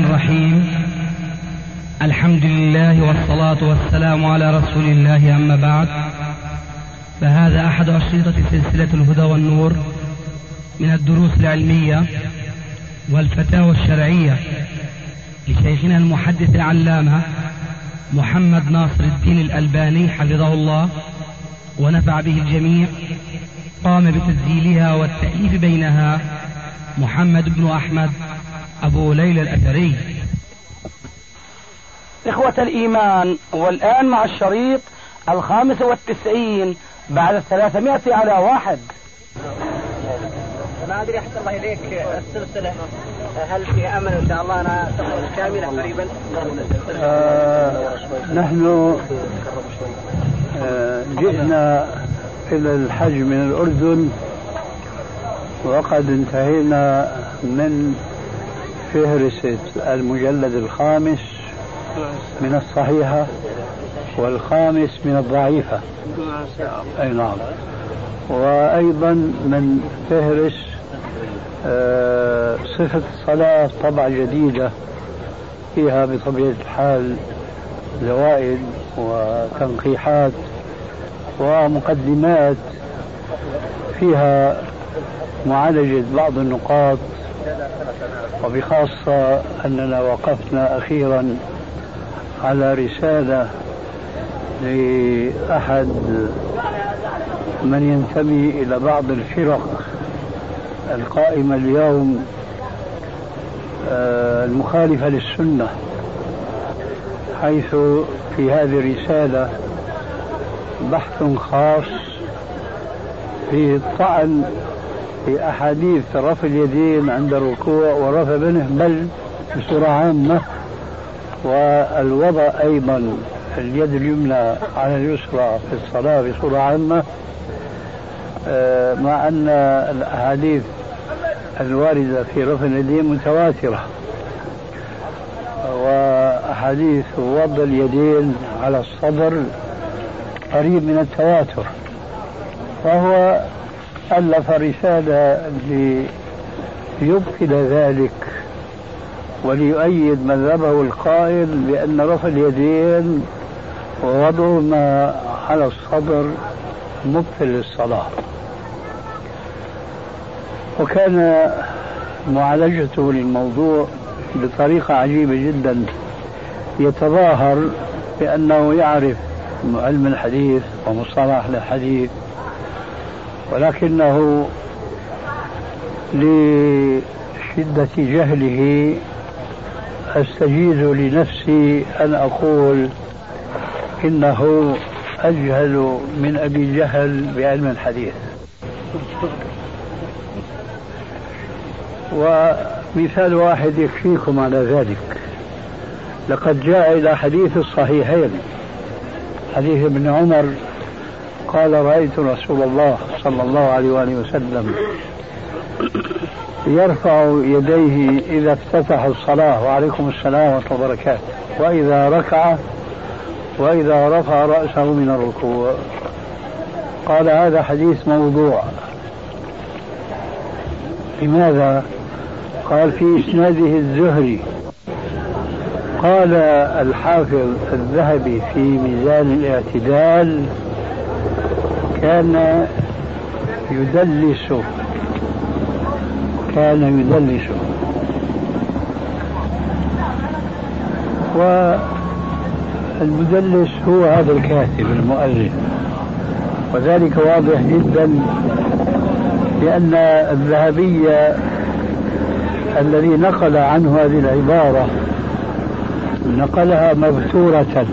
الرحيم. الحمد لله والصلاة والسلام على رسول الله، أما بعد، فهذا أحد أشرطة سلسلة الهدى والنور من الدروس العلمية والفتاوى الشرعية لشيخنا المحدث العلامة محمد ناصر الدين الألباني حفظه الله ونفع به الجميع. قام بتسجيلها والتأليف بينها محمد بن أحمد أبو ليلى الأثري. إخوة الإيمان، والآن مع الشريط 95 بعد 300 على 1. ما أدري أحسن الله إليك، السلسلة هل في أمل إن شاء الله أنا تخرج كاملة قريبا؟ نحن جئنا إلى الحج من الأردن، وقد انتهينا من فهرسة المجلد الخامس من الصحيحة والخامس من الضعيفة. أي نعم. وأيضا من فهرس صفة الصلاة، طبعة جديدة فيها بطبيعة الحال زوائد وتنقيحات ومقدمات فيها معالجة بعض النقاط، وبخاصة أننا وقفنا أخيرا على رسالة لأحد من ينتمي إلى بعض الفرق القائمة اليوم المخالفة للسنة، حيث في هذه الرسالة بحث خاص في الطعن في أحاديث رفع اليدين عند الركوع ورفع منه بل بصورة عامة، والوضع أيضا اليد اليمنى على اليسرى في الصلاة بصورة عامة، مع أن الأحاديث الواردة في رفع اليدين متواترة، وأحاديث وضع اليدين على الصدر قريب من التواتر. فهو ألف رسالة ليبطل ذلك وليؤيد مذهبه القائل بأن رفع اليدين ووضعهما على الصدر مبطل للصلاة. وكان معالجته للموضوع بطريقة عجيبة جدا، يتظاهر بأنه يعرف علم الحديث ومصطلح الحديث، ولكنه لشدة جهله أستجيز لنفسي أن أقول إنه أجهل من أبي جهل بعلم الحديث. ومثال واحد يكفيكم على ذلك. لقد جاء إلى حديث الصحيحين، حديث ابن عمر قال: رأيت رسول الله صلى الله عليه وآله وسلم يرفع يديه إذا افتتح الصلاة، وعليكم السلام ورحمة الله وبركاته، وإذا ركع، وإذا رفع رأسه من الركوع. قال: هذا حديث موضوع. لماذا؟ قال: في إسناده الزهري. قال الحافظ الذهبي في ميزان الاعتدال: كان يدلس. والمدلس هو هذا الكاتب المؤلف، وذلك واضح جدا لأن الذهبي الذي نقل عنه هذه العبارة نقلها مبثورة،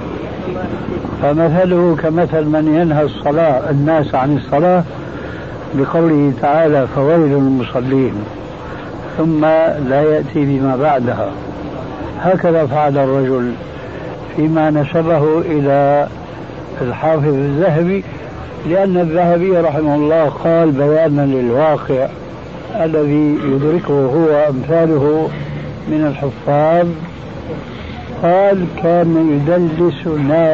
فمثله كمثل من ينهى الناس عن الصلاة بقوله تعالى: فويل للمصلين، ثم لا يأتي بما بعدها. هكذا فعل الرجل فيما نسبه إلى الحافظ الذهبي، لأن الذهبي رحمه الله قال بيانا للواقع الذي يدركه هو أمثاله من الحفاظ، قال: كان يدلس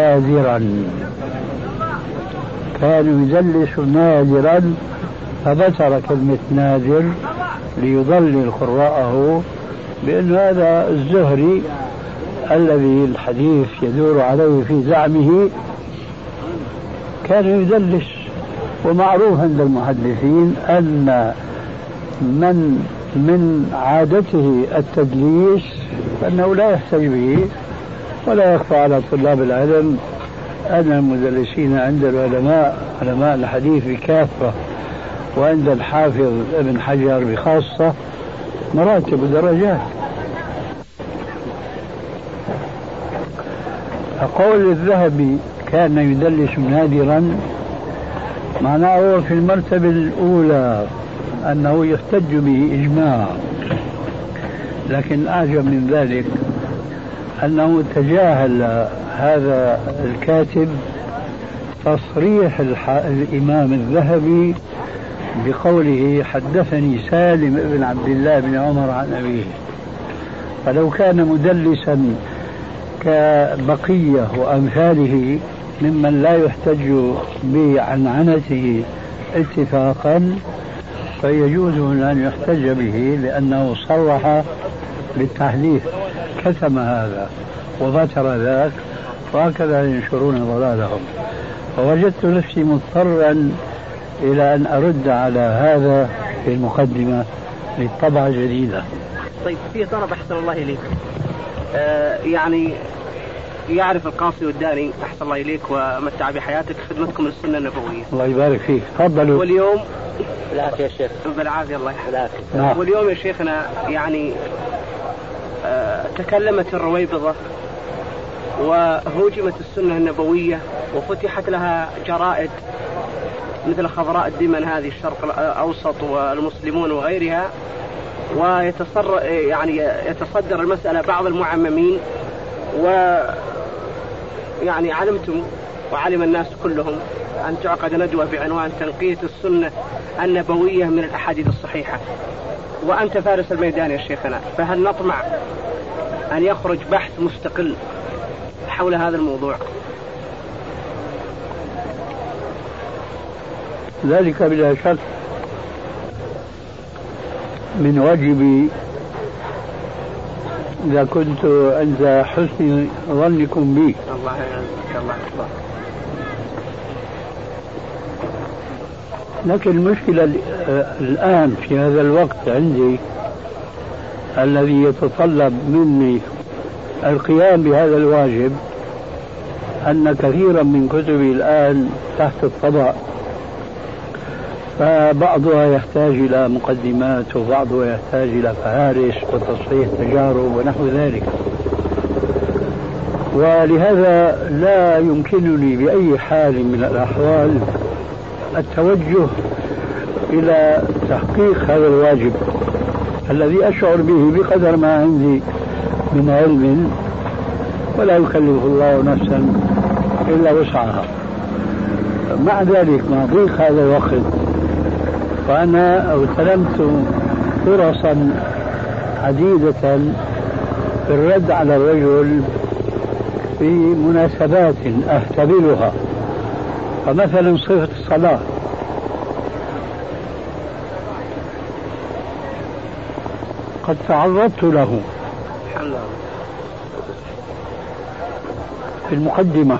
نادرا، فبتر كلمة نادر ليضلل قراءه بأن هذا الزهري الذي الحديث يدور عليه في زعمه كان يدلس، ومعروف عند المحدثين أن من عادته التدليس فإنه لا يحتج به، ولا يخفى على طلاب العلم أن المدلسين عند العلماء علماء الحديث بكافة وعند الحافظ ابن حجر بخاصة مراتب ودرجات. قول الذهبي كان يدلس نادرا معناه هو في المرتبة الأولى أنه يحتج به إجماع، لكن أعجب من ذلك أنه تجاهل هذا الكاتب تصريح الإمام الذهبي بقوله حدثني سالم بن عبد الله بن عمر عن أبيه. فلو كان مدلسا كبقية وأمثاله ممن لا يحتج بعنعنته اتفاقا فيجوز أن يحتج به لأنه صرح بالتحديث، كتم هذا وبتر ذاك، وهكذا ينشرون ضلالهم. فوجدت نفسي مضطرا إلى أن أرد على هذا في المقدمة للطبعة الجديدة. طيب في طلب أحسن الله إليك، يعني يعرف القاصي والداني أحسن الله إليك ومتع بحياتك خدمتكم للسنة النبوية. الله يبارك فيك، تفضلوا. واليوم بالعافية يا شيخ. بالعافية الله يحفظك. نعم. واليوم يا شيخنا يعني تكلمت الرويبضة وهوجمت السنة النبوية وفتحت لها جرائد مثل خضراء الدمن هذه الشرق الأوسط والمسلمون وغيرها، يتصدر المسألة بعض المعممين، ويعني علمتم وعلم الناس كلهم أن تعقد ندوة بعنوان تنقية السنة النبوية من الأحاديث الصحيحة، وأنت فارس الميدان يا شيخنا، فهل نطمع أن يخرج بحث مستقل حول هذا الموضوع؟ ذلك بلا شك من واجبي إذا كنت عند حسن ظنكم بي. الله يعزك. الله يحفظك. لكن المشكلة الآن في هذا الوقت عندي الذي يتطلب مني القيام بهذا الواجب أن كثيرا من كتبي الآن تحت الطبع، فبعضها يحتاج إلى مقدمات وبعضها يحتاج إلى فهارس وتصحيح تجارب ونحو ذلك، ولهذا لا يمكنني بأي حال من الأحوال التوجه إلى تحقيق هذا الواجب الذي أشعر به بقدر ما عندي من علم، ولا يكلف الله نفسا إلا وسعها. مع ذلك مع ضيق هذا الوقت فأنا اغتنمت فرصا عديدة في الرد على الرجل في مناسبات أهتبلها، فمثلا صفة الصلاة قد تعرضت له في المقدمة،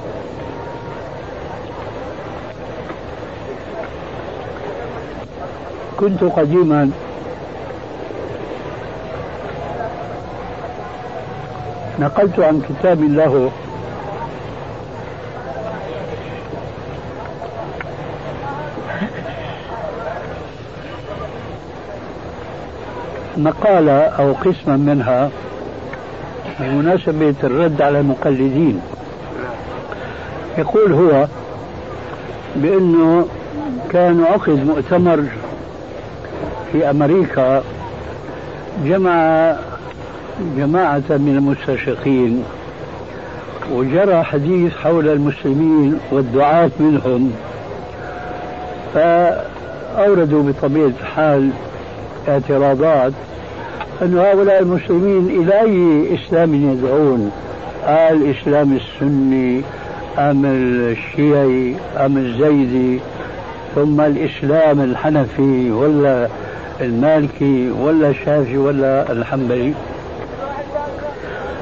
كنت قديما نقلت عن كتاب له مقالة أو قسما منها بمناسبة الرد على المقلدين. يقول هو بأنه كان عقد مؤتمر في أمريكا جمع جماعة من المستشرقين، وجرى حديث حول المسلمين والدعاة منهم، فأوردوا بطبيعة الحال اعتراضات أن هؤلاء المسلمين إلى أي إسلام يدعون، الإسلام السني أم الشيعي أم الزيدي، ثم الإسلام الحنفي ولا المالكي ولا الشافعي ولا الحنبلي.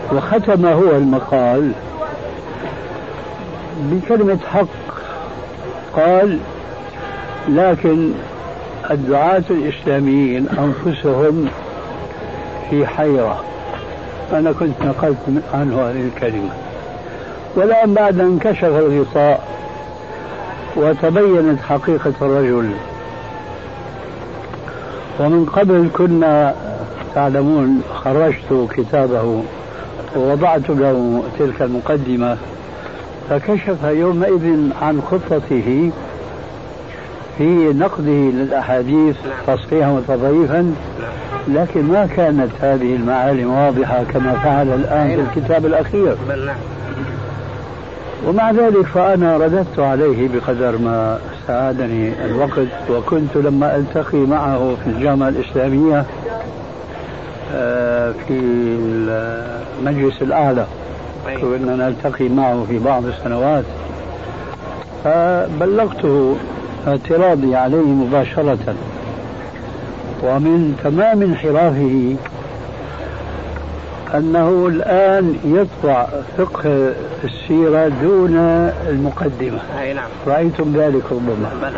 وختم هو المقال بكلمة حق. قال: لكن الدعاة الإسلاميين أنفسهم في حيرة. أنا كنت نقلت عنه هذه الكلمة. والآن بعد أن انكشف الغطاء وتبينت حقيقة الرجل، ومن قبل كنا تعلمون خرجت كتابه ووضعت له تلك المقدمة، فكشف يومئذ عن خطته في نقده للأحاديث تصحيحا وتضعيفا، لكن ما كانت هذه المعالم واضحة كما فعل الآن في الكتاب الأخير. ومع ذلك فأنا رددت عليه بقدر ما ساعدني الوقت. وكنت لما ألتقي معه في الجامعة الإسلامية في المجلس الأعلى، كنا نلتقي معه في بعض السنوات، فبلغته اعتراضي عليه مباشرة. ومن تمام انحرافه أنه الآن يطبع فقه السيرة دون المقدمة. رأيتم ذلك ربما.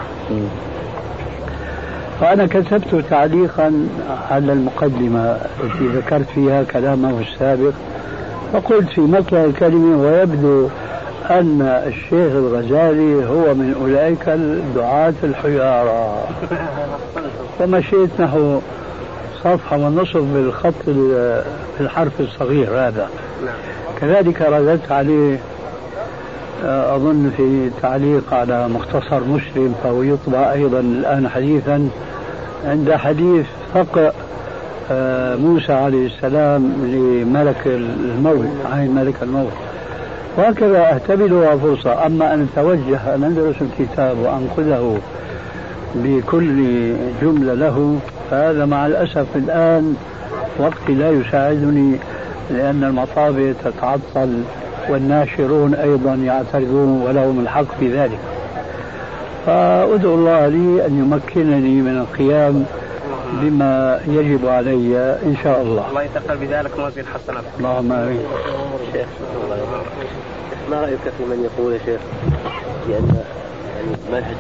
فأنا كتبت تعليقا على المقدمة التي ذكرت فيها كلامه السابق، فقلت في مطلع الكلمة: ويبدو أن الشيخ الغزالي هو من أولئك الدعاة الحيارى. فمشيت نحو صفحة ونصف بالخط بالحرف الصغير هذا. كذلك رددت عليه أظن في تعليق على مختصر مسلم، فهو يطبع أيضا الآن حديثا عند حديث فقه موسى عليه السلام لملك الموت، عين ملك الموت. وهكذا أهتبلها فرصة. أما أن أتوجه أن أدرس الكتاب وأنقذه بكل جملة له، فهذا مع الأسف الآن وقتي لا يساعدني، لأن المطابع تتعطل والناشرون أيضا يعترضون ولهم الحق في ذلك. فأدعو الله لي أن يمكنني من القيام بما يجب علي إن شاء الله. الله يتقبل بذلك موازين حسنات. اللهم آمين. شيخ، ما رأيك في من يقول يا شيخ بأن المنهج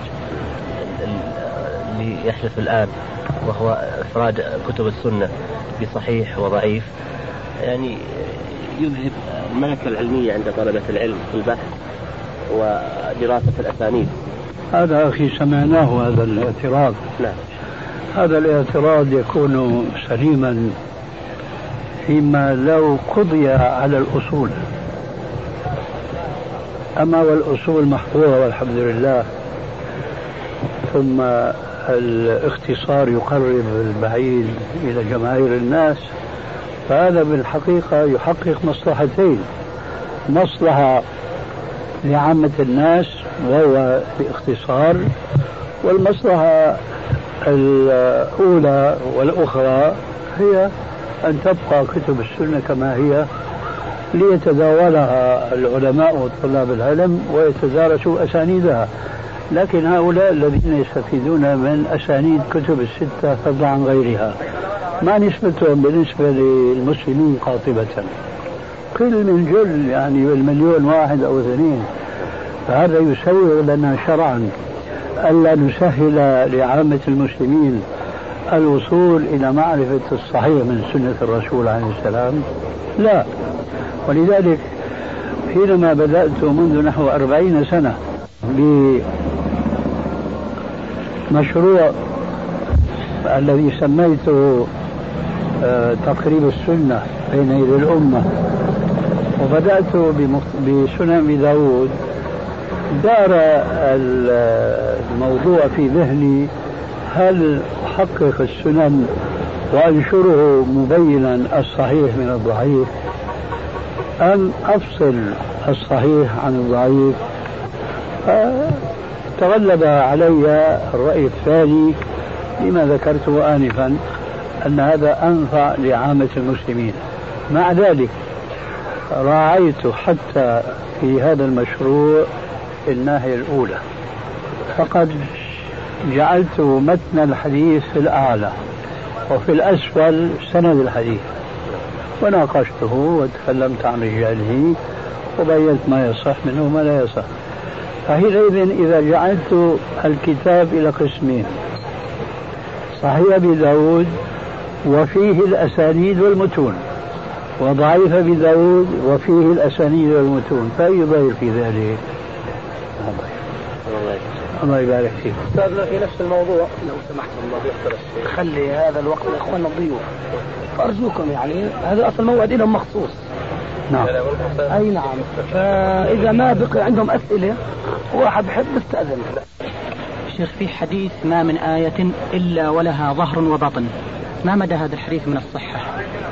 اللي يحدث الآن وهو إفراد كتب السنة بصحيح وضعيف يعني يذهب الملكة العلمية عند طلبة العلم في البحث ودراسة الأسانيد؟ هذا أخي سمعناه هذا الاعتراض. نعم. هذا الاعتراض يكون سليما فيما لو قضي على الأصول، أما والأصول محفوظة والحمد لله، ثم الاختصار يقرب البعيد إلى جماهير الناس، فهذا بالحقيقة يحقق مصلحتين: مصلحة لعامة الناس وهو باختصار، والمصلحة الأولى والأخرى هي أن تبقى كتب السنة كما هي ليتداولها العلماء وطلاب العلم ويتدارسوا أسانيدها. لكن هؤلاء الذين يستفيدون من أسانيد كتب الستة فضلا عن غيرها ما نسبتهم بالنسبة للمسلمين قاطبة؟ قل من جل، يعني بالمليون واحد أو اثنين. فهذا يسوغ لنا شرعا ألا نسهل لعامة المسلمين الوصول إلى معرفة الصحيح من سنة الرسول عليه السلام؟ لا. ولذلك حينما بدأت منذ نحو 40 سنة بمشروع الذي سميته تقريب السنة بين يدي الأمة، وبدأت بسنن أبي داود، دار الموضوع في ذهني: هل أحقق السنن وأنشره مبينا الصحيح من الضعيف، أم أفصل الصحيح عن الضعيف؟ تغلب علي الرأي الثاني لما ذكرته آنفا، أن هذا أنفع لعامة المسلمين. مع ذلك راعيت حتى في هذا المشروع الناحية الأولى، فقد جعلت متن الحديث في الأعلى وفي الأسفل سند الحديث، وناقشته وتكلمت عن رجاله وبينت ما يصح منه وما لا يصح. فحينئذ إذا جعلت الكتاب إلى قسمين: صحيح أبي داود وفيه الأسانيد والمتون، وضعيف أبي داود وفيه الأسانيد والمتون، فأي ضير في ذلك؟ الله يبارك فيك. أستاذنا في نفس الموضوع لو سمحت الله خلي هذا الوقت لإخواننا الضيوف، فأرجوكم يعني هذا أصل موعد لهم مخصوص. نعم. أي نعم. فإذا ما بقي عندهم أسئلة واحد بحب يستأذن. شيخ، في حديث ما من آية إلا ولها ظهر وبطن، ما مدى هذا الحديث من الصحة؟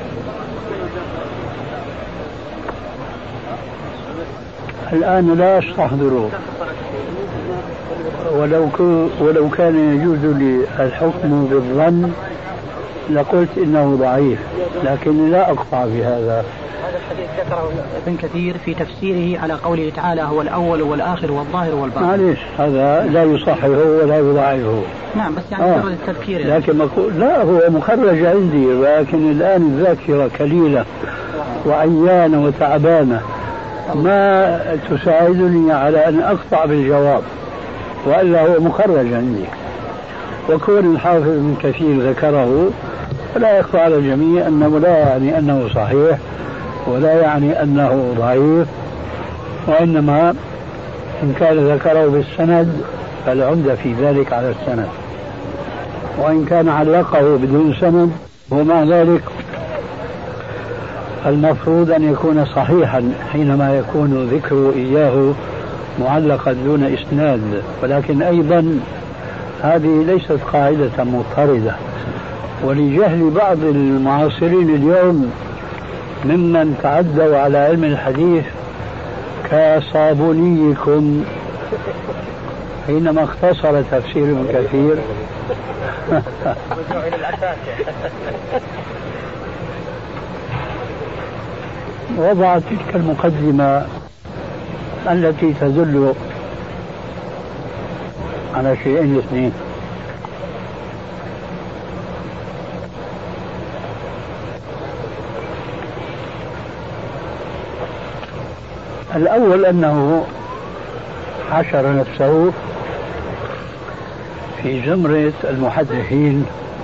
الآن لا أستحضره، ولو كان يجوز لي الحكم بالظن لقلت إنه ضعيف، لكن لا أقطع بهذا. هذا الحديث ذكره ابن كثير في تفسيره على قوله تعالى: هو الأول والآخر والظاهر والباطن. معليش، هذا لا يصححه ولا يضعفه. نعم، بس يعني مجرد التذكير يعني. لكن لا، هو مخرج عندي، ولكن الآن الذاكرة كليلة وعيانة وتعبانة، ما تساعدني على أن أقطع بالجواب، وإلا هو مخرج عندي. وكون الحافظ ابن كثير ذكره فلا يخفى على الجميع أنه لا يعني أنه صحيح ولا يعني أنه ضعيف، وإنما إن كان ذكره بالسند فالعمدة في ذلك على السند، وإن كان علقه بدون سند ومع ذلك المفروض أن يكون صحيحا حينما يكون ذكره إياه معلقا دون إسناد. ولكن أيضا هذه ليست قاعدة مضطردة، ولجهل بعض المعاصرين اليوم ممن تعدوا على علم الحديث كصابونيكم حينما اختصر تفسير ابن كثير وضع تلك المقدمة التي تدل على شيئين اثنين: الأول أنه حشر نفسه في زمرة المحدثين،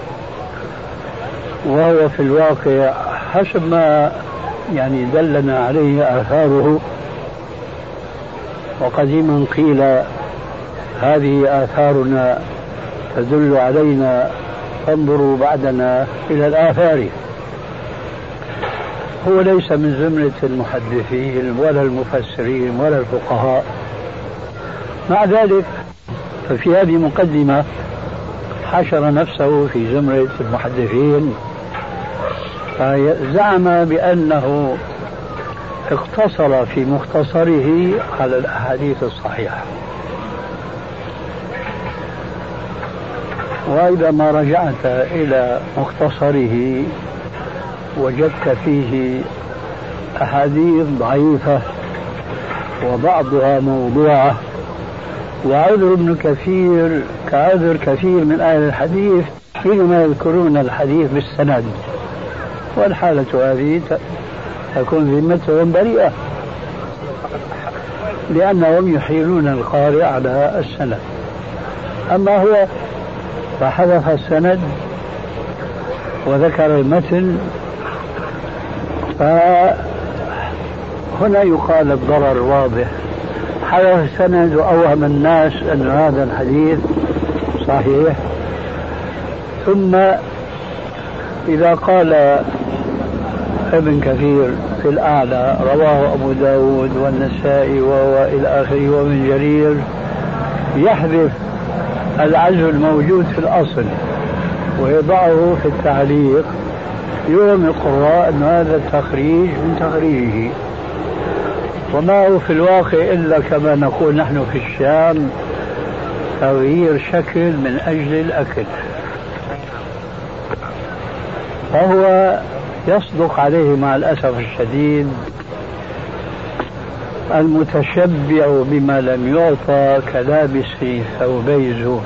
وهو في الواقع حسب ما يعني دلنا عليه آثاره. وقديما قيل هذه آثارنا تدل علينا، فانظروا بعدنا إلى الآثار. هو ليس من زمرة المحدثين ولا المفسرين ولا الفقهاء. مع ذلك ففي هذه مقدمة حشر نفسه في زمرة المحدثين، فزعم بأنه اقتصر في مختصره على الأحاديث الصحيحة. وإذا ما رجعت إلى مختصره وجدت فيه أحاديث ضعيفة وبعضها موضوعة، وعذر ابن كثير كعذر كثير من أهل الحديث حينما يذكرون الحديث بالسند، والحالة هذه تكون ذمتهم بريئة لأنهم يحيلون القارئ على السند. أما هو فحذف السند وذكر المتن، فهنا يقال الضرر واضح. حذف السند وأوهم الناس أن هذا الحديث صحيح، ثم إذا قال ابن كثير في الأعلى رواه أبو داود والنسائي وهو إلى آخره ومن جرير، يحذف العزو الموجود في الأصل ويضعه في التعليق، يوهم القراء أن هذا التخريج من تخريجه، وما هو في الواقع إلا كما نقول نحن في الشام تغيير شكل من أجل الأكل. فهو يصدق عليه مع الأسف الشديد المتشبع بما لم يعطى كلابس ثوبي زور.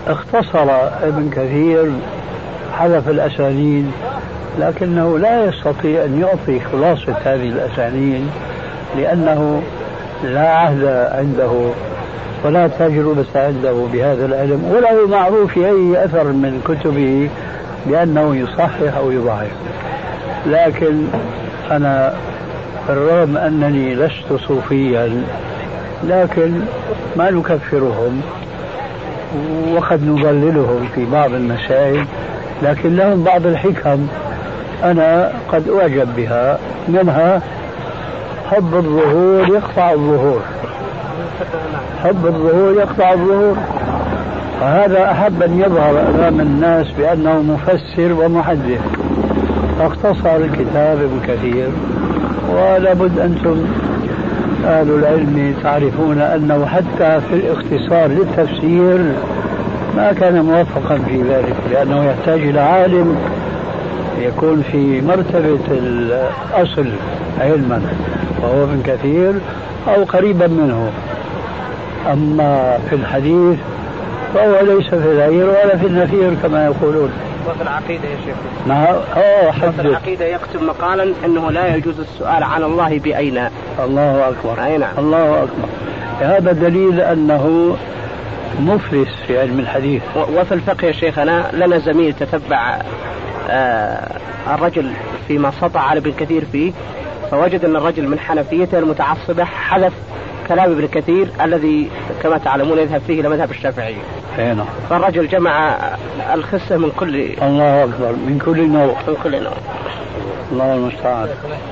اختصر ابن كثير، حذف الأسانيد، لكنه لا يستطيع أن يعطي خلاصة هذه الأسانيد لأنه لا عهد عنده ولا تجربة عنده بهذا العلم، وله معروف في أي أثر من كتبه بأنه يصحح أو يضعف. لكن أنا بالرغم أنني لست صوفيا لكن ما نكفرهم وقد نضللهم في بعض المسائل، لكن لهم بعض الحكم أنا قد أعجب بها، منها حب الظهور يقطع الظهور، حب الظهور يقطع الظهور، فهذا أحب أن يظهر أمام الناس بأنه مفسر ومحدث، فاختصر الكتاب ابن كثير. ولابد أنتم أهل العلم تعرفون أنه حتى في الاختصار للتفسير ما كان موفقا في ذلك، لأنه يحتاج إلى عالم يكون في مرتبة الأصل علما وهو ابن كثير أو قريبا منه. أما في الحديث فهو ليس في العير ولا في النفير كما يقولون. وفي العقيدة يا شيخ، وفي العقيدة يكتب مقالا أنه لا يجوز السؤال عن الله بأين. الله أكبر. أي نعم. الله أكبر. هذا دليل أنه مفلس في علم الحديث. وفي الفقه يا شيخنا لنا زميل تتبع الرجل فيما سطع على ابن كثير فيه، فوجد أن الرجل من حنفيته المتعصبة حذف كلام ابن كثير الذي كما تعلمون يذهب فيه إلى مذهب الشافعية. هنا. فالرجل جمع الخسة من كل. الله أكبر. من كل نوع. من كل نوع. الله المستعان.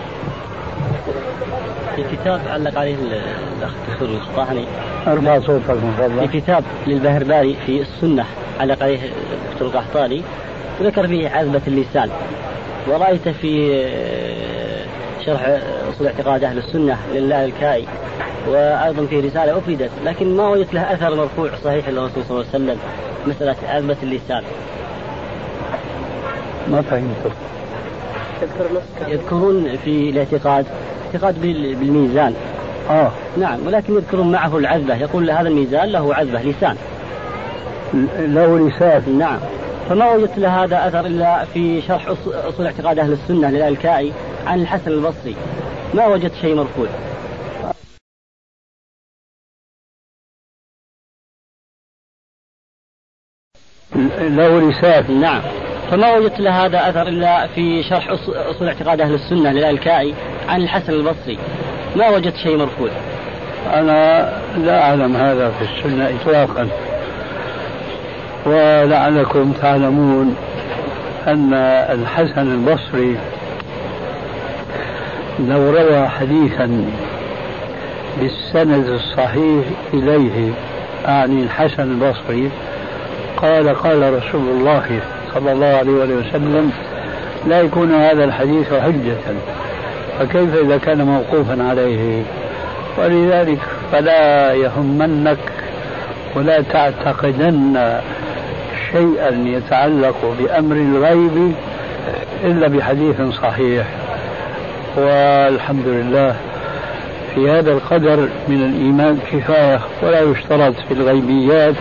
في كتاب علق عليه الأخ الدكتور القحطاني. ارفع صوتك من فضلك. في كتاب للبهرداري في السنة علق عليه الدكتور القحطاني وذكر فيه عذبة اللسان، ورأيت في شرح أصول اعتقاد أهل السنة لله الكائي، وأيضا في رسالة أفردت لكن ما وجدت لها أثر مرفوع صحيح للرسول صلى الله عليه وسلم مسألة عذبة اللسان. ما فهمت. يذكرون في الاعتقاد اعتقاد بالميزان. نعم، ولكن يذكرون معه العذبة، يقول هذا الميزان له عذبة لسان. له لسان. نعم. فما وجدت له هذا أثر إلا في شرح أصول اعتقاد أهل السنة لله الكائي عن الحسن البصري، ما وجدت شيء مرفوع. له لسان. نعم. فما وجدت له هذا أثر إلا في شرح أصول اعتقاد أهل السنة لله الكائي عن الحسن البصري، ما وجدت شيء مرفوع. أنا لا أعلم هذا في السنة إطلاقا، ولعلكم تعلمون أن الحسن البصري لو روى حديثا بالسند الصحيح إليه، أعني الحسن البصري، قال رسول الله صلى الله عليه وسلم، لا يكون هذا الحديث حجة، فكيف إذا كان موقوفا عليه؟ ولذلك فلا يهمنك ولا تعتقدن شيئا يتعلق بأمر الغيب إلا بحديث صحيح. والحمد لله في هذا القدر من الإيمان كفاية، ولا يشترط في الغيبيات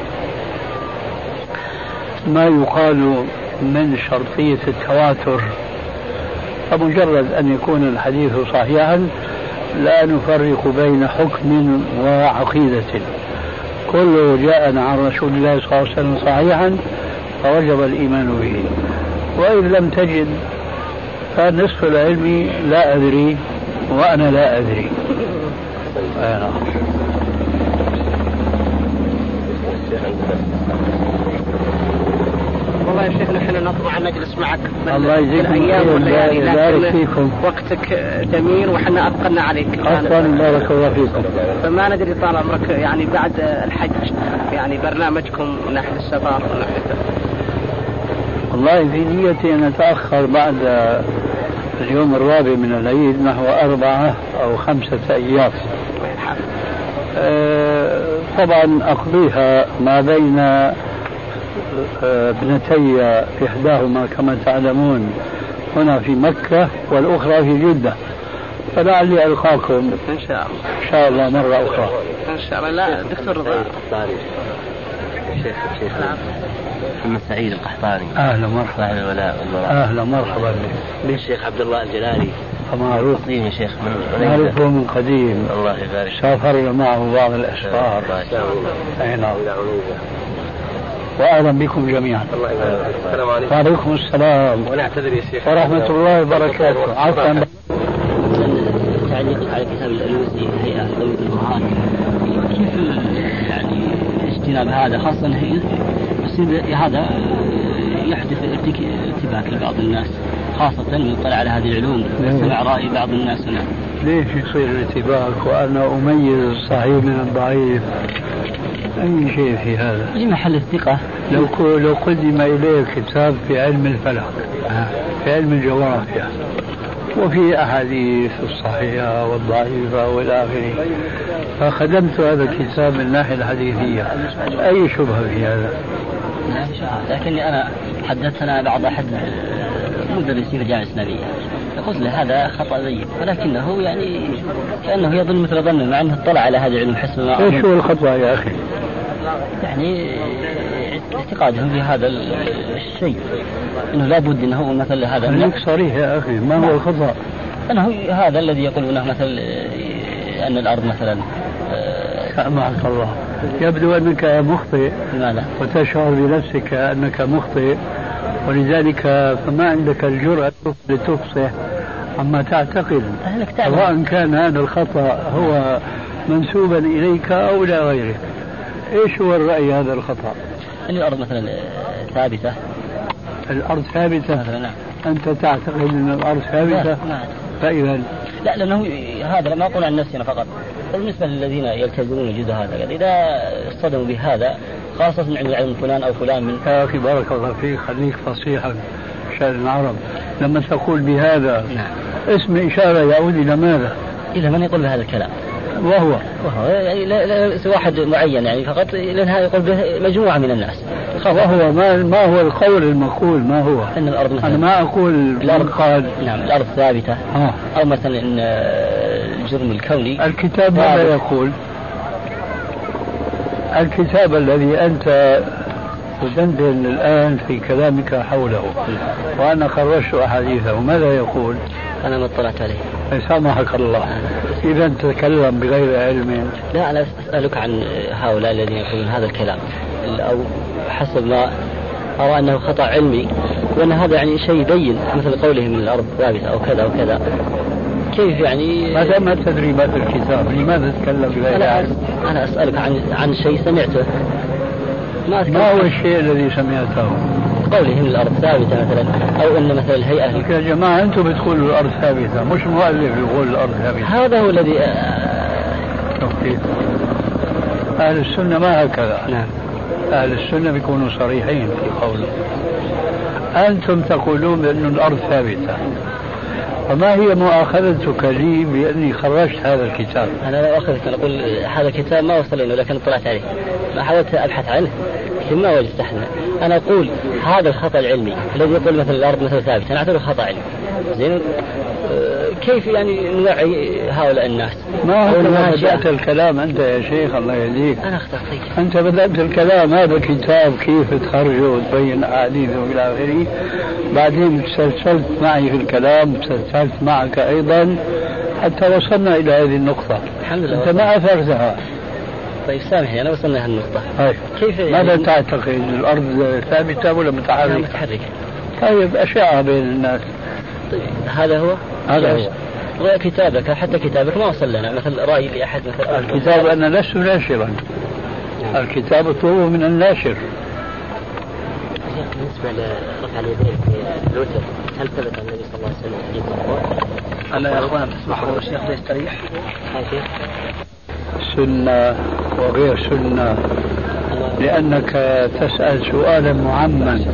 ما يقال من شرطية التواتر، فمجرد أن يكون الحديث صحيحا لا نفرق بين حكم وعقيدة، كله جاءنا عن رسول الله صلى الله عليه وسلم صحيحا فوجب الإيمان به، وإن لم تجد فنصف العلم لا أدري وأنا لا أدري. والله يا شيخ نحن نطمع أن نجلس معك الله يجزيكم خير، بارك فيكم. وقتك جميل وحنا أثقلنا عليك أصلا، بارك الله فيكم. فما ندري طال عمرك يعني بعد الحج يعني برنامجكم من ناحية السفر ومن ناحية. والله في نيتي أن أتأخر بعد اليوم الرابع من العيد نحو 4 أو 5 أيام. طبعا أقضيها ما بين ابنتي، إحداهما كما تعلمون هنا في مكة والأخرى في جدة، فلعلي ألقاكم إن شاء الله. إن شاء الله مرة أخرى إن شاء الله. لا دكتور رضا شيخ محمد سعيد القحطاني. أهلا مرحبا. صاحب الولاء والبراء. أهلا مرحبا بك. بالشيخ عبد الله الجلالي. معروف. قديم يا شيخ من نعرفه من قديم. الله يبارك. سافرنا معه بعض الأسفار. أي نعم. وأهلا بكم جميعا. الله يبارك. السلام عليكم. وعليكم السلام. ونعتذر يا شيخ. ورحمة الله وبركاته. عفوا. تعليقك على كتاب الألوسي هيئة ذوي البرهان، كيف يعني اجتناب هذا، خاصة يصير هذا يحدث ارتباك لبعض الناس، خاصة من يطلع على هذه العلوم وسمع رأي بعض الناس هنا. ليش يصير ارتباك وأنا أميز الصحيح من الضعيف؟ أي شيء في هذا؟ في محل الثقة. لو قدم إليه كتاب في علم الفلك، في علم الجغرافيا، وفي أحاديث الصحيحة والضعيفة والى آخره، فخدمت هذا الكتاب من الناحية الحديثية، أي شبهة في هذا؟ لا شبهة، لكني أنا حدثنا بعض أحد مدرسين في الجامعة الإسلامية، قلت له هذا خطأ ذيب، ولكنه يعني كأنه يظن مثل ظنه، مع أنه اطلع على هذا العلم حسب ما. إيش هو الخطأ يا أخي؟ يعني اعتقادهم في هذا الشيء انه لابد انه مثل هذا. خليك صريح يا اخي، ما هو الخطأ؟ انه هذا الذي يقولونه مثل ان الارض مثلا. سامحك الله، يبدو انك مخطئ. لماذا؟ وتشعر بنفسك انك مخطئ، ولذلك فما عندك الجرأة لتفصح عما تعتقد، سواء كان هذا الخطأ هو منسوبا اليك او الى غيرك. ايش هو الرأي هذا الخطأ؟ ان الارض مثلا ثابتة. الارض ثابتة مثلا؟ نعم. انت تعتقد ان الارض ثابتة؟ نعم. فاذا لا، لانه هذا ما اقول عن نفسي انا فقط، بالنسبة للذين يلتزمون الجزء هذا، اذا اصطدموا بهذا خاصة عند علم فلان او فلان من. يا اخي بارك الله فيك، خليك فصيحا شأن العرب. لما تقول بهذا، نعم، اسم إشارة يعود إلى ماذا؟ إلى من يقول بهذا الكلام. وهو يعني لا واحد معين يعني فقط، لأنها يقول به مجموعة من الناس. وهو ما هو القول المقول؟ ما هو؟ أن الأرض مثلا، أنا ما أقول الأرض قال. نعم، الأرض ثابتة. أو مثلا إن الجرم الكوني. الكتاب ماذا يقول؟ الكتاب الذي أنت تدندن الآن في كلامك حوله وأنا خرجت أحاديثه، ماذا يقول؟ أنا ما اطلعت عليه. سامحك الله. إذا تتكلم بغير علم. لا، أنا أسألك عن هؤلاء الذين يقولون هذا الكلام، أو حسب ما أرى أنه خطأ علمي، وأن هذا يعني شيء يبين مثل قولهم الأرض ثابتة أو كذا وكذا. كيف يعني؟ ما تدري ما في الكتاب، لماذا تتكلم بغير علم؟ أنا أسألك عن شيء سمعته. ما هو الشيء الذي سمعته؟ قولهم الأرض ثابتة مثلا، أو أن مثلا الهيئة. يا جماعة أنتم بتقولوا الأرض ثابتة، مش المؤلف يقول الأرض ثابتة. هذا هو الذي أهل السنة ما هكذا. نعم. أهل السنة بيكونوا صريحين في قوله. أنتم تقولون بأن الأرض ثابتة، فما هي مؤاخذتك لي بأني خرجت هذا الكتاب؟ أنا لا أخذك، أنا أقول هذا الكتاب ما وصل إنه، لكن طلعت عليه، ما حاولت أبحث عنه لكن ما وجدت احنا. أنا أقول هذا الخطأ العلمي الذي يقول مثلا الأرض مثلا ثابتة، أنا أعتبره خطأ علمي. زين، كيف يعني نوعي هؤلاء الناس؟ ما هو بدأت الكلام أنت يا شيخ، الله يهديك. أنا اخطأت. أنت بدأت الكلام، هذا كتاب كيف تخرجه وتبين أحاديثه وإلى آخره، بعدين تسلسلت معي في الكلام، تسلسلت معك أيضا حتى وصلنا إلى هذه النقطة. الحمد لله. أنت ما أثرتها. طيب سامحني، أنا وصلنا لهذه النقطة. كيف يعني؟ ماذا تعتقد؟ الأرض ثابتة ولا متحركة؟ متحركة. طيب أشعة بين الناس. طيب هذا هو. كتابك، حتى كتابك ما وصل لنا مثل رأي لأحد مثل الكتاب. أنا لست ناشرا. الكتاب طلب من الناشر. بالنسبة لرفع اليدين في الوتر، هل ثبت عن النبي صلى الله عليه وسلم حديث مرفوع؟ أنا يا أخوان تسمحوا الشيخ يستريح. سنة وغير سنة، لأنك تسأل سؤالا معمّا.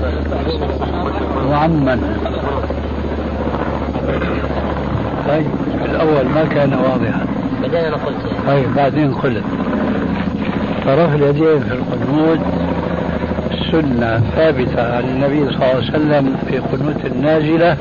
طيب الأول ما كان واضحا، بعدين أنا قلت. طيب بعدين قلت رفع اليدين في القنوت سنة ثابتة عن النبي صلى الله عليه وسلم في قنوت النازلة،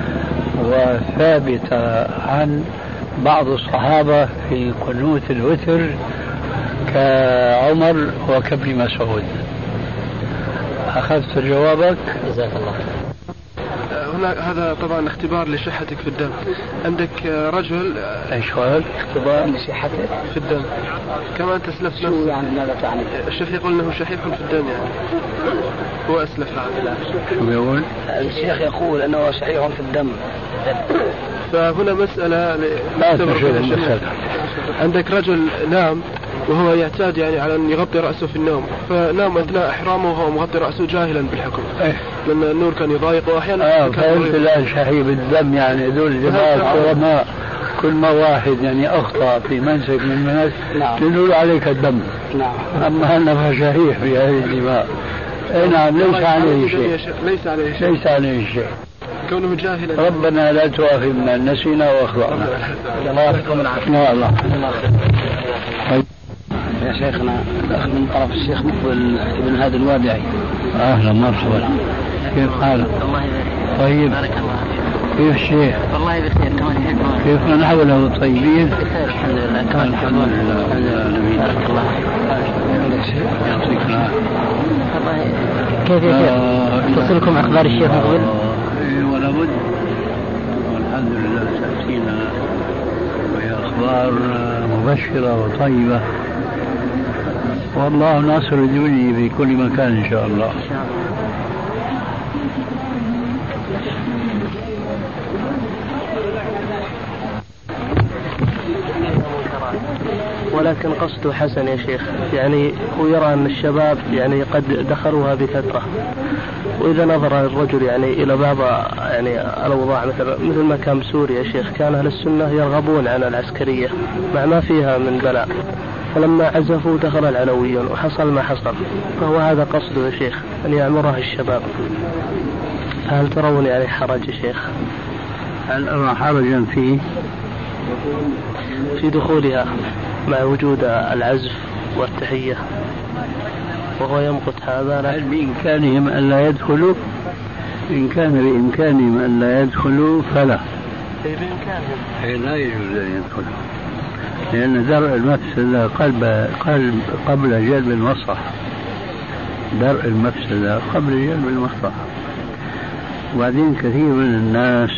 وثابتة عن بعض الصحابة في قنوت الوتر كعمر وكابن مسعود. أخذت جوابك؟ جزاك الله. هنا هذا طبعا اختبار لشحتك في الدم. عندك رجل ايش قال؟ اختبار لصحتك في الدم كما انت اسلفت شو نفسك. يعني ماذا تعني؟ الشيخ يقول انه شحيح في الدم يعني هو اسلف هذا. شو بيقول؟ الشيخ يقول انه شحيح في الدم. فهنا مسألة لا تشغل. عندك رجل نام وهو يعتاد يعني على أن يغطي رأسه في النوم، فنام أثناء إحرامه وهو مغطي رأسه جاهلا بالحكم لأن النور كان يضايقه وأحيانا فهمت الآن شحيح بالدم يعني هذول الجماعة الكرماء كل ما واحد يعني أخطأ في منسك من المناسك يقول عليك الدم. نعم. أما أنا فشحيح في هذه الدماء. نعم ليس عليه شيء. ليس عليه شيء. كونه جاهلا. ربنا لا تؤاخذنا نسينا واخطأنا. الله يعطيكم العافية. الله. يا شيخنا من طرف الشيخ مقبل ابن هادي الوادعي. اهلا مرحبا. كيف حالك؟ الله يبارك. طيب. بارك الله. كيف الشيخ؟ والله بخير كمان يحبون. كيف نحوله طيبين؟ بخير الحمد لله كمان يحبون. بارك الله. يعطيك العافية. والله كيف يا شيخ؟ تصلكم اخبار الشيخ مقبل؟ ولا بد. والحمد لله تأتينا وهي أخبار مبشرة وطيبة، والله ناصر الدنيا في كل مكان إن شاء الله. ولكن قصده حسن يا شيخ، يعني هو يرى أن الشباب يعني قد دخلوها بكثرة، وإذا نظر الرجل يعني إلى بعض يعني الأوضاع مثل ما كان بسوريا يا شيخ، كان أهل السنة يرغبون عن العسكرية مع ما فيها من بلاء، فلما عزفوا دخل العلويون وحصل ما حصل، فهو هذا قصده يا شيخ أن يعمرها الشباب. فهل ترون يعني حرج يا شيخ؟ هل أرى حرجا في دخولها مع وجود العزف والتحية وهو يمقت هذا؟ هل بإمكانهم أن لا يدخلوا؟ إن كان بإمكانهم أن لا يدخلوا فلا. بإمكانهم. لا يجوز أن يدخلوا، لأن درء المفسدة قبل جلب المصلحة. درء المفسدة قبل جلب المصلحة. وبعدين كثير من الناس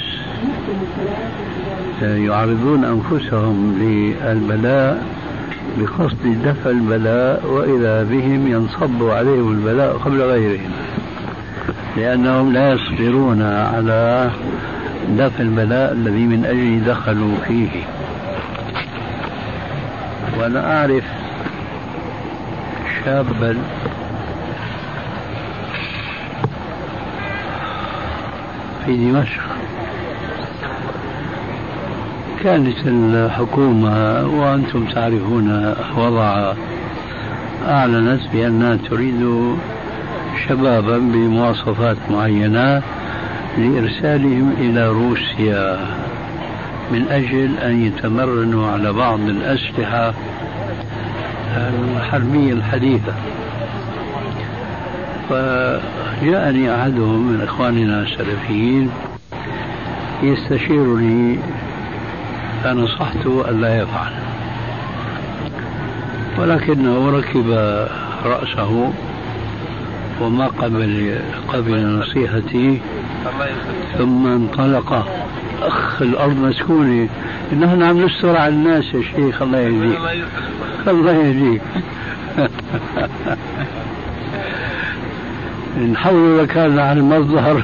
يعرضون أنفسهم للبلاء بقصد دفع البلاء، وإذا بهم ينصب عليهم البلاء قبل غيرهم، لأنهم لا يصبرون على دفع البلاء الذي من أجل دخلوا فيه. وأنا أعرف شابا في دمشق كانت الحكومة وأنتم تعرفون وضع أعلنت بأنها تريد شبابا بمواصفات معينة لإرسالهم إلى روسيا من أجل أن يتمرنوا على بعض الأسلحة الحربية الحديثة. فجاءني أحدهم من إخواننا السلفيين يستشيرني، فنصحته ألا يفعل، ولكنه ركب رأسه وما قبل نصيحتي، ثم انطلق. الأرض مسكونة، نحن عم نستر على الناس يا شيخ. الله يهديك الله يهديك. نحول لك هذا عن المصدر.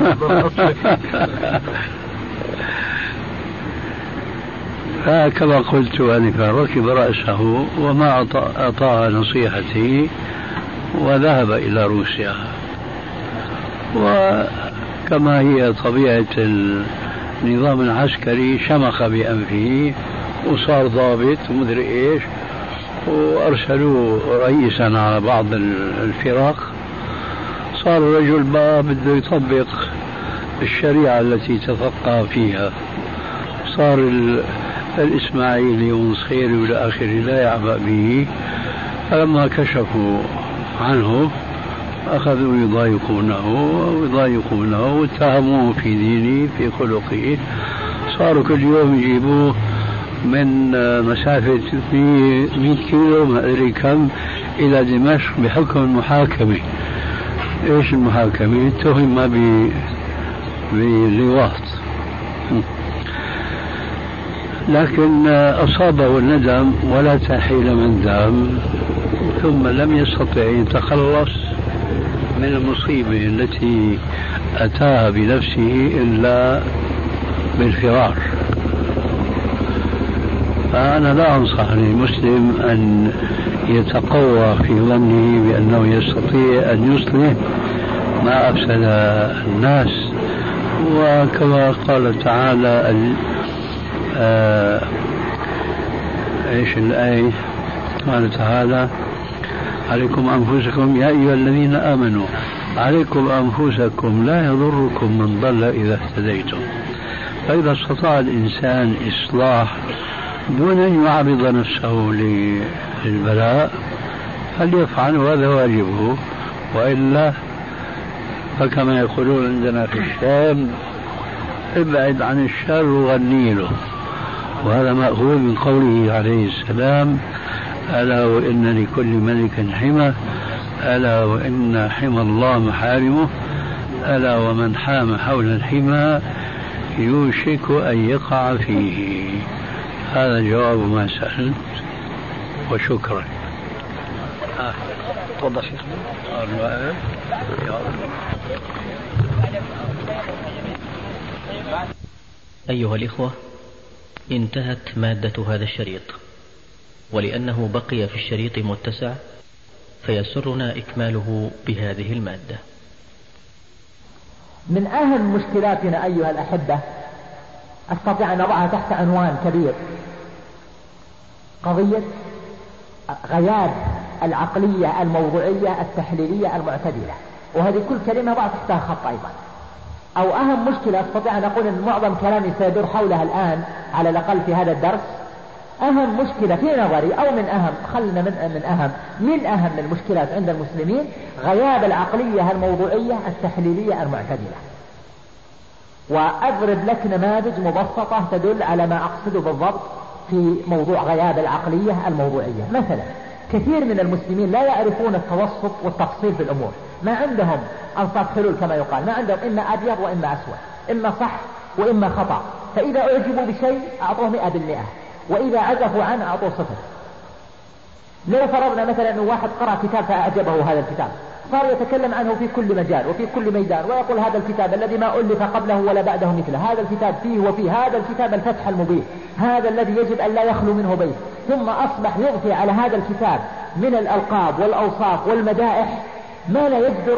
كما قلت آنفا ركب رأسه وما أطاع نصيحتي وذهب إلى روسيا. وكما هي طبيعة النظام العسكري شمخ بأنفه وصار ضابط ومدري إيش، وأرسلوه رئيسا على بعض الفرق. صار الرجل بده يطبق الشريعة التي تفقه فيها، صار الإسماعيلي والصخيري والى آخره لا يعبأ به. فلما كشفوا عنه أخذوا يضايقونه واتهموه في دينه في خلقه. صاروا كل يوم يجيبوه من مسافة 100 كيلو ما أدري كم إلى دمشق بحكم المحاكمة. ايش المحاكمة؟ اتهم بلواط، لكن أصابه الندم ولا تحيل من دام، ثم لم يستطع أن يتخلص من المصيبة التي أتاها بنفسه إلا بالفرار. فأنا لا أنصح للمسلم أن يتقوى في ظنه بأنه يستطيع أن يصلح ما أفسد الناس. وكما قال تعالى ايش الآية؟ قال تعالى: عليكم أنفسكم يا أيها الذين آمنوا عليكم أنفسكم لا يضركم من ضل إذا اهتديتم. فإذا استطاع الإنسان إصلاح دون أن يعرض نفسه للبلاء فليفعل، وهذا واجبه. وإلا فكما يقولون عندنا في الشام: ابعد عن الشر وغني له. وهذا مأخوذ من قوله عليه السلام: ألا وإن لكل ملك حمى، ألا وإن حمى الله محارمه، ألا ومن حام حول الحمى يوشك أن يقع فيه. هذا جواب ما سألت، وشكرا. تفضل شيخ. أيها الإخوة، انتهت مادة هذا الشريط، ولأنه بقي في الشريط متسع فيسرنا إكماله بهذه المادة. من أهم مشكلاتنا أيها الأحبة أستطيع أن أضعها تحت عنوان كبير: قضية غياب العقلية الموضوعية التحليلية المعتدلة. وهذه كل كلمة ضع تحتها خط أيضا. أو أهم مشكلة أستطيع أن أقول أن معظم كلامي سيدور حولها الآن على الأقل في هذا الدرس. أهم مشكلة في نظري، أو من أهم، خلنا من أهم المشكلات عند المسلمين غياب العقلية الموضوعية التحليلية المعتدلة. وأضرب لك نماذج مبسطة تدل على ما أقصده بالضبط في موضوع غياب العقلية الموضوعية. مثلا كثير من المسلمين لا يعرفون التوسط والتفصيل في الأمور، ما عندهم أنصاف حلول كما يقال، ما عندهم إما أبيض وإما أسود، إما صح وإما خطأ. فإذا أعجبوا بشيء أعطوه 100%، وإذا عزفوا عنه أعطوه 0. لو فرضنا مثلا أن واحد قرأ كتاب فأعجبه هذا الكتاب، صار يتكلم عنه في كل مجال وفي كل ميدان، ويقول هذا الكتاب الذي ما ألف قبله ولا بعده مثله، هذا الكتاب فيه وفيه، هذا الكتاب الفتح المبين، هذا الذي يجب أن لا يخلو منه بيت. ثم أصبح يضفي على هذا الكتاب من الألقاب والأوصاف والمدائح ما لا يجدر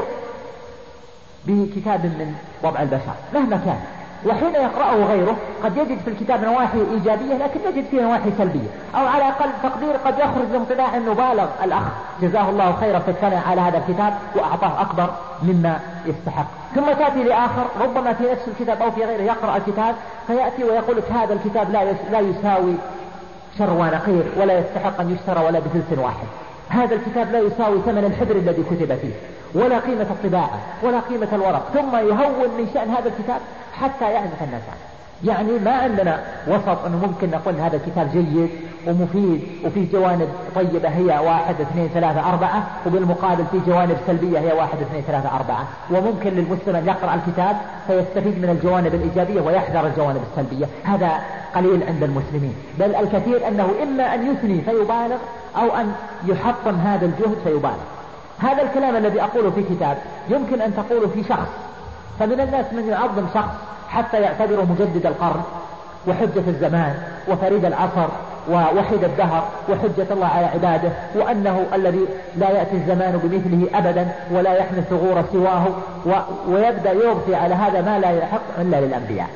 بكتاب من وضع البشر مهما كان. وحين يقرأه غيره قد يجد في الكتاب نواحي إيجابية لكن يجد فيه نواحي سلبية، أو على أقل تقدير قد يخرج بانطباع أنه بالغ الأخ جزاه الله خيرا في الثناء على هذا الكتاب وأعطاه أكبر مما يستحق. ثم تأتي لآخر ربما في نفس الكتاب أو في غيره يقرأ الكتاب فيأتي ويقول لك هذا الكتاب لا يساوي شر ونقير ولا يستحق أن يشترى ولا بثلث واحد، هذا الكتاب لا يساوي ثمن الحبر الذي كتب فيه ولا قيمة الطباعة ولا قيمة الورق، ثم يهون من شأن هذا الكتاب حتى يعرف الناس عنه. يعني ما عندنا وسط أنه ممكن نقول هذا الكتاب جيد ومفيد وفيه جوانب طيبة هي 1 2 3 4، وبالمقابل فيه جوانب سلبية هي 1 2 3 4. وممكن للمسلم أن يقرأ الكتاب فيستفيد من الجوانب الإيجابية ويحذر الجوانب السلبية. هذا قليل عند المسلمين، بل الكثير أنه إما أن يثني فيبالغ أو أن يحطم هذا الجهد فيبالغ. هذا الكلام الذي أقوله في كتاب يمكن أن تقوله في شخص، فمن الناس من يعظم شخص حتى يعتبره مجدد القرن وحجة الزمان وفريد العصر ووحيد الدهر وحجة الله على عباده، وأنه الذي لا يأتي الزمان بمثله أبدا ولا يحمل ثغور سواه، ويبدأ يضفي على هذا ما لا يحق إلا للأنبياء.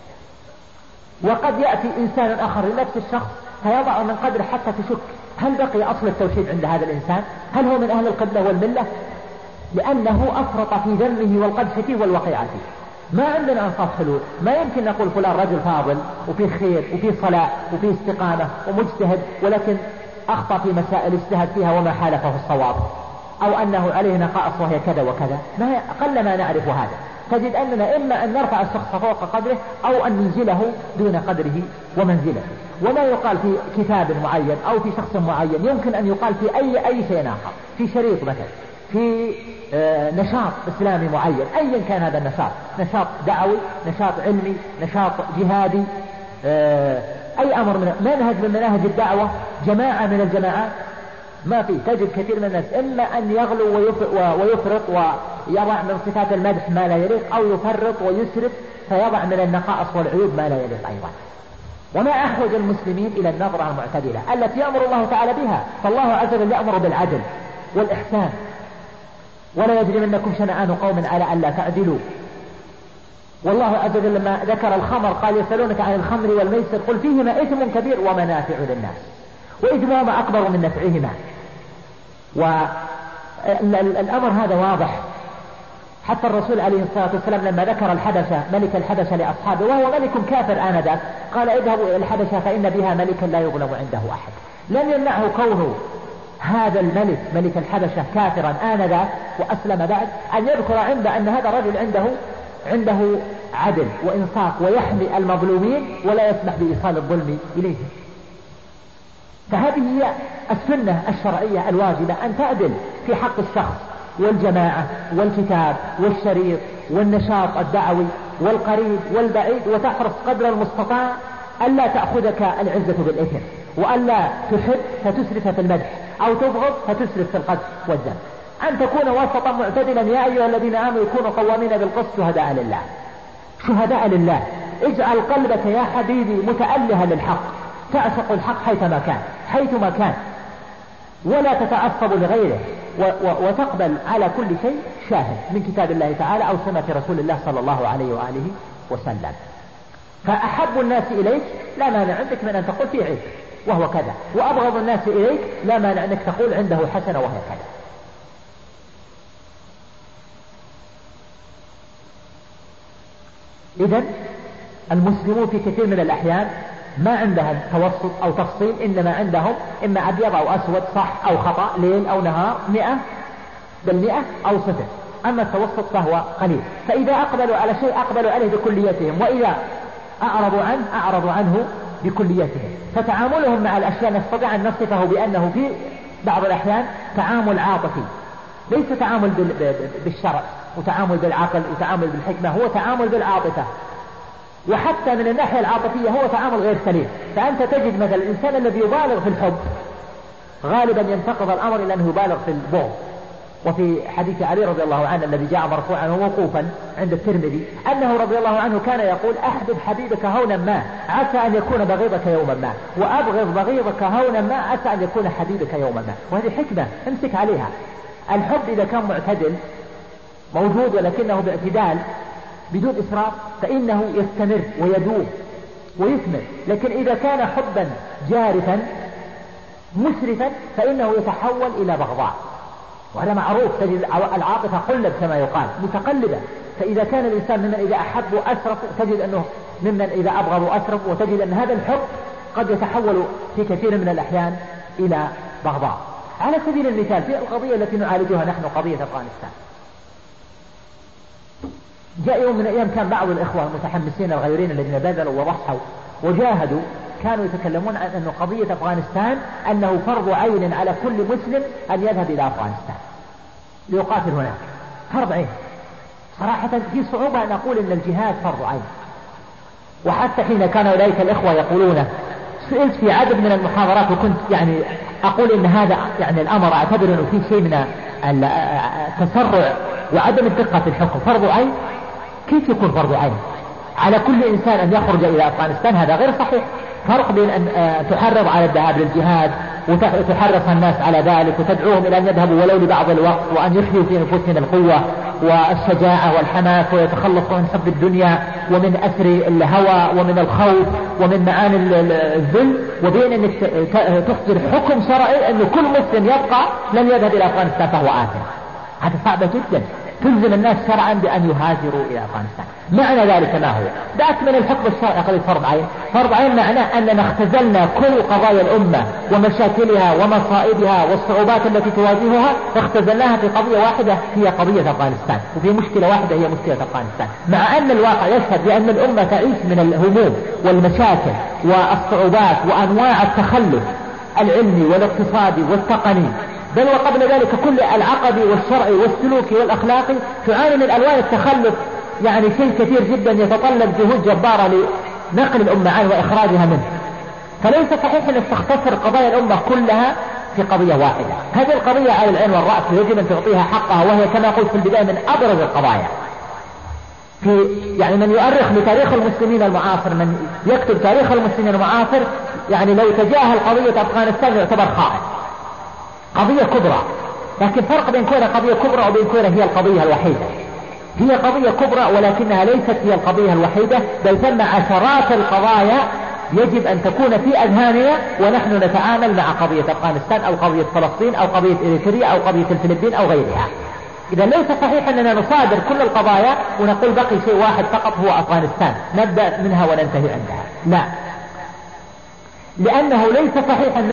وقد يأتي إنسان آخر لنفس الشخص فيضع من قدر حتى تشك هل بقي أصل التوحيد عند هذا الإنسان؟ هل هو من أهل القبلة والملة؟ لأنه أفرط في ذمه والقدح فيه والوقيعة فيه. ما عندنا أنصاف حلول، ما يمكن نقول فلان رجل فاضل وفيه خير وفيه صلاح وفيه استقامة ومجتهد ولكن أخطأ في مسائل اجتهد فيها وما حالفه الصواب، أو أنه عليه نقائص وهي كذا وكذا. قل ما نعرف هذا. تجد أننا إما أن نرفع الشخص فوق قدره أو أن ننزله دون قدره ومنزله. وما يقال في كتاب معين أو في شخص معين يمكن أن يقال في أي شيء آخر، في شريط مثلا في نشاط إسلامي معين، أيا كان هذا النشاط، نشاط دعوي، نشاط علمي، نشاط جهادي، أي أمر من منهج من مناهج الدعوة، جماعة من الجماعات، ما في. تجد كثير من الناس إما أن يغلو ويفرط ويضع من صفات المدح ما لا يليق، أو يفرط ويسرف فيضع من النقائص والعيوب ما لا يليق أيضا. وما أحوج المسلمين إلى النظرة المعتدلة التي يأمر الله تعالى بها. فالله عز وجل يأمر بالعدل والإحسان، ولا يجرمنكم شنآن قوم على ألا تعدلوا. والله عز وجل لما ذكر الخمر قال يسألونك عن الخمر والميسر قل فيهما إثم كبير ومنافع للناس وإثمهما أكبر من نفعهما. والأمر هذا واضح. حتى الرسول عليه الصلاة والسلام لما ذكر الحبشة ملك الحبشة لأصحابه وهو ملك كافر آنذاك قال اذهبوا إلى الحبشة فإن بها ملكا لا يظلم عنده أحد. لم يمنعه كونه هذا الملك ملك الحبشة كافرا آنذاك وأسلم بعد أن يذكر عنده أن هذا الرجل عنده عدل وإنصاف ويحمي المظلومين ولا يسمح بإيصال الظلم إليهم. فهذه هي السنة الشرعية الواجبة، أن تعدل في حق الشخص والجماعة والكتاب والشريط والنشاط الدعوي والقريب والبعيد، وتحرص قدر المستطاع ألا تأخذك العزة بالإثم، وألا تحب فتسرف في المدح، أو تبغض فتسرف في القذف والذم. أن تكون وسطا معتدلا. يا أيها الذين آمنوا يكونوا قوامين بالقسط شهداء لله. شهداء لله. اجعل قلبك يا حبيبي متألها للحق، تعشق الحق حيثما كان ولا تتعصب لغيره، وتقبل على كل شيء شاهد من كتاب الله تعالى أو سنة رسول الله صلى الله عليه وآله وسلم. فأحب الناس إليك لا مانع عندك من أن تقول فيه عيب وهو كذا، وأبغض الناس إليك لا مانع أنك تقول عنده حسنة وهي كذا. إذن المسلمون في كثير من الأحيان ما عندهم توسط أو تفصيل، إنما عندهم إما أبيض أو أسود، صح أو خطأ، ليل أو نهار، 100% أو 0. أما التوسط فهو قليل. فإذا أقبلوا على شيء أقبلوا عليه بكليتهم، وإذا أعرضوا عنه بكليتهم. فتعاملهم مع الأشياء نستطيع أن نصفه بأنه في بعض الأحيان تعامل عاطفي، ليس تعامل بالشرع وتعامل بالعقل وتعامل بالحكمة، هو تعامل بالعاطفة. وحتى من الناحية العاطفية هو تعامل غير سليم. فأنت تجد مثلا الإنسان الذي يبالغ في الحب غالبا ينتقض الأمر إلى أنه يبالغ في البغض. وفي حديث علي رضي الله عنه الذي جاء مرفوعا وموقوفا عند الترمذي أنه رضي الله عنه كان يقول أحبب حبيبك هونا ما عسى أن يكون بغيضك يوما ما، وأبغض بغيضك هونا ما عسى أن يكون حبيبك يوما ما. وهذه حكمة امسك عليها. الحب إذا كان معتدل موجود ولكنه باعتدال بدون إسراف فإنه يستمر ويدوم ويثمر. لكن إذا كان حبا جارفا مسرفا فإنه يتحول إلى بغضاء، وهذا معروف. تجد العاطفة قلب كما يقال متقلبة. فإذا كان الإنسان ممن إذا أحب أسرف تجد أنه ممن إذا أبغض أسرف، وتجد أن هذا الحب قد يتحول في كثير من الأحيان إلى بغضاء. على سبيل المثال في القضية التي نعالجها نحن قضية أفغانستان، جاء يوم من الأيام كان بعض الإخوة المتحمسين الغيورين الذين بذلوا وضحوا وجاهدوا كانوا يتكلمون عن أن قضية أفغانستان أنه فرض عين على كل مسلم أن يذهب إلى أفغانستان ليقاتل هناك، فرض عين. صراحة في صعوبة أن أقول أن الجهاد فرض عين. وحتى حين كان أولئك الإخوة يقولون، سئلت في عدد من المحاضرات وكنت يعني أقول إن هذا يعني الأمر أعتبر أنه فيه شيء من التسرع وعدم الدقة في الحكم. فرض عين كيف يكون فرض عين على كل إنسان أن يخرج إلى أفغانستان؟ هذا غير صحيح. فرق بين أن تحرض على الذهاب للجهاد وتحرص الناس على ذلك وتدعوهم إلى أن يذهبوا ولو لبعض الوقت، وأن يحيوا في أنفسهم القوة والشجاعة والحماس ويتخلصوا من حب الدنيا ومن أسر الهوى ومن الخوف ومن معاني الذل، وبين أن تصدر حكم شرعي أن كل مسلم يبقى لن يذهب إلى أفغانستان فهو آثم. هذا صعب جدا. تلزم الناس شرعا بأن يهاجروا إلى أفغانستان. معنى ذلك ما هو؟ ذاك من الحكم الشرعي قضية فرض عين. فرض عين معناه أننا اختزلنا كل قضايا الأمة ومشاكلها ومصائبها والصعوبات التي تواجهها، اختزلناها في قضية واحدة هي قضية أفغانستان، وفي مشكلة واحدة هي مشكلة أفغانستان، مع أن الواقع يشهد بأن الأمة تعيش من الهموم والمشاكل والصعوبات وأنواع التخلف العلمي والاقتصادي والتقني بل وقبل ذلك كل العقدي والشرعي والسلوكي والأخلاقي تعاني من ألوان التخلف، يعني شيء كثير جدا يتطلب جهود جبارة لنقل الأمة عنه وإخراجها منه. فليس صحيح أن تختصر قضايا الأمة كلها في قضية واحدة. هذه القضية على العين والرأس يجب أن تعطيها حقها، وهي كما قلت في البداية من أبرز القضايا. يعني من يؤرخ لتاريخ المسلمين المعاصر، من يكتب تاريخ المسلمين المعاصر، يعني لو تجاهل قضية أفغانستان يعتبر خائن. قضية كبرى، لكن فرق بين كونها قضية كبرى وبين كونها هي القضية الوحيدة. هي قضية كبرى ولكنها ليست هي القضية الوحيدة، بل ثم عشرات القضايا يجب أن تكون في أذهاننا ونحن نتعامل مع قضية أفغانستان أو قضية فلسطين أو قضية إريتريا أو قضية الفلبين أو غيرها. إذا ليس صحيح أننا نصادر كل القضايا ونقول بقي شيء واحد فقط هو أفغانستان نبدأ منها وننتهي عندها، لا، لأنه ليس صحيح أن